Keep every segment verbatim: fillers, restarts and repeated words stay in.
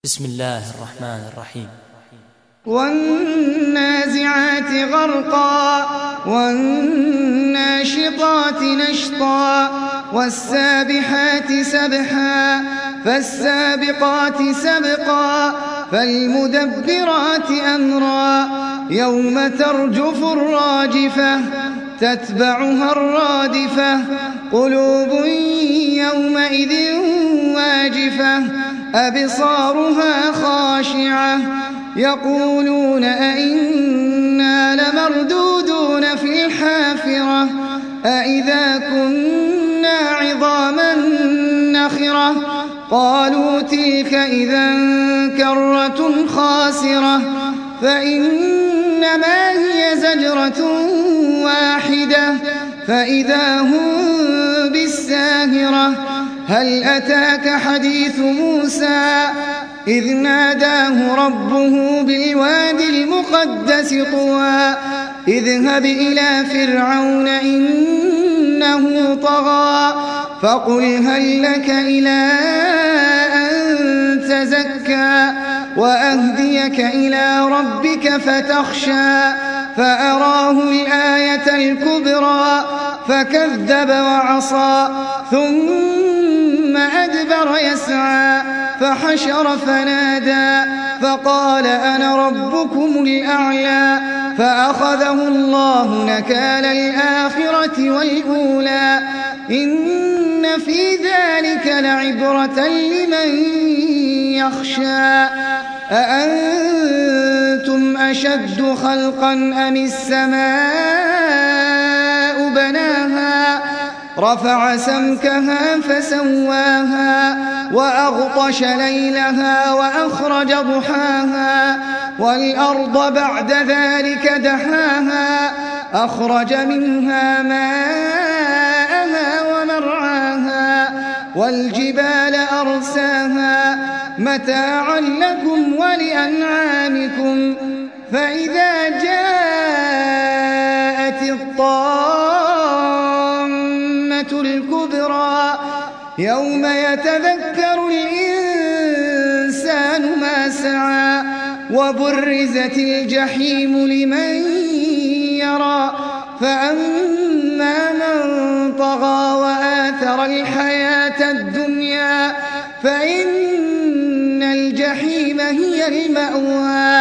بسم الله الرحمن الرحيم. والنازعات غرقا والناشطات نشطا والسابحات سبحا فالسابقات سبقا فالمدبرات أمرا يوم ترجف الراجفة تتبعها الرادفة قلوب يومئذ واجفة أبصارها خاشعة يقولون أئنا لمردودون في الحافرة أئذا كنا عظاما نخرة قالوا تلك إذا كرة خاسرة فإنما هي زجرة واحدة فإذا هم بالساهرة هل أتاك حديث موسى إذ ناداه ربه بالوادي المقدس طوى اذهب إلى فرعون إنه طغى فقل هل لك إلى أن تزكى وأهديك إلى ربك فتخشى فأراه الآية الكبرى فكذب وعصى ثم أدبر يسعى فحشر فنادى فقال أنا ربكم الأعلى فأخذه الله نكال الآخرة والأولى إن في ذلك لعبرة لمن يخشى أأنتم أشد خلقا أم السماء بناها رفع سمكها فسواها وأغطش ليلها وأخرج ضحاها والأرض بعد ذلك دحاها أخرج منها ماءها ومرعاها والجبال أرساها متاعا لكم ولأنعامكم فإذا جاءت الطامة الكبرى يوم يتذكر الإنسان ما سعى وبرزت الجحيم لمن يرى فأما من طغى وآثر الحياة الدنيا فإن الجحيم هي المأوى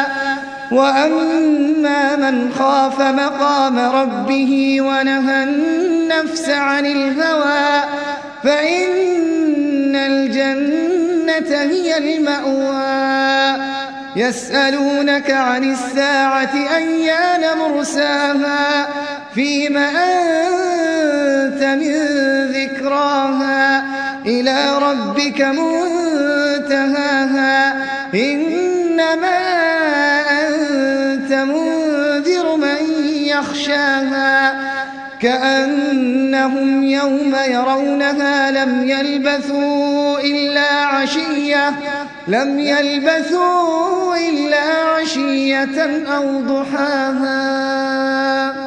وأما من خاف مقام ربه ونهى النفس عن الهوى فإن الجنة هي المأوى يسألونك عن الساعة أيان مرساها فيم أنت من ذكراها إلى ربك منتهاها إنما أنت منذر من يخشاها كأنهم يوم يرونها لم يلبثوا إلا عشية لم يلبثوا إلا عشية أو ضحاها.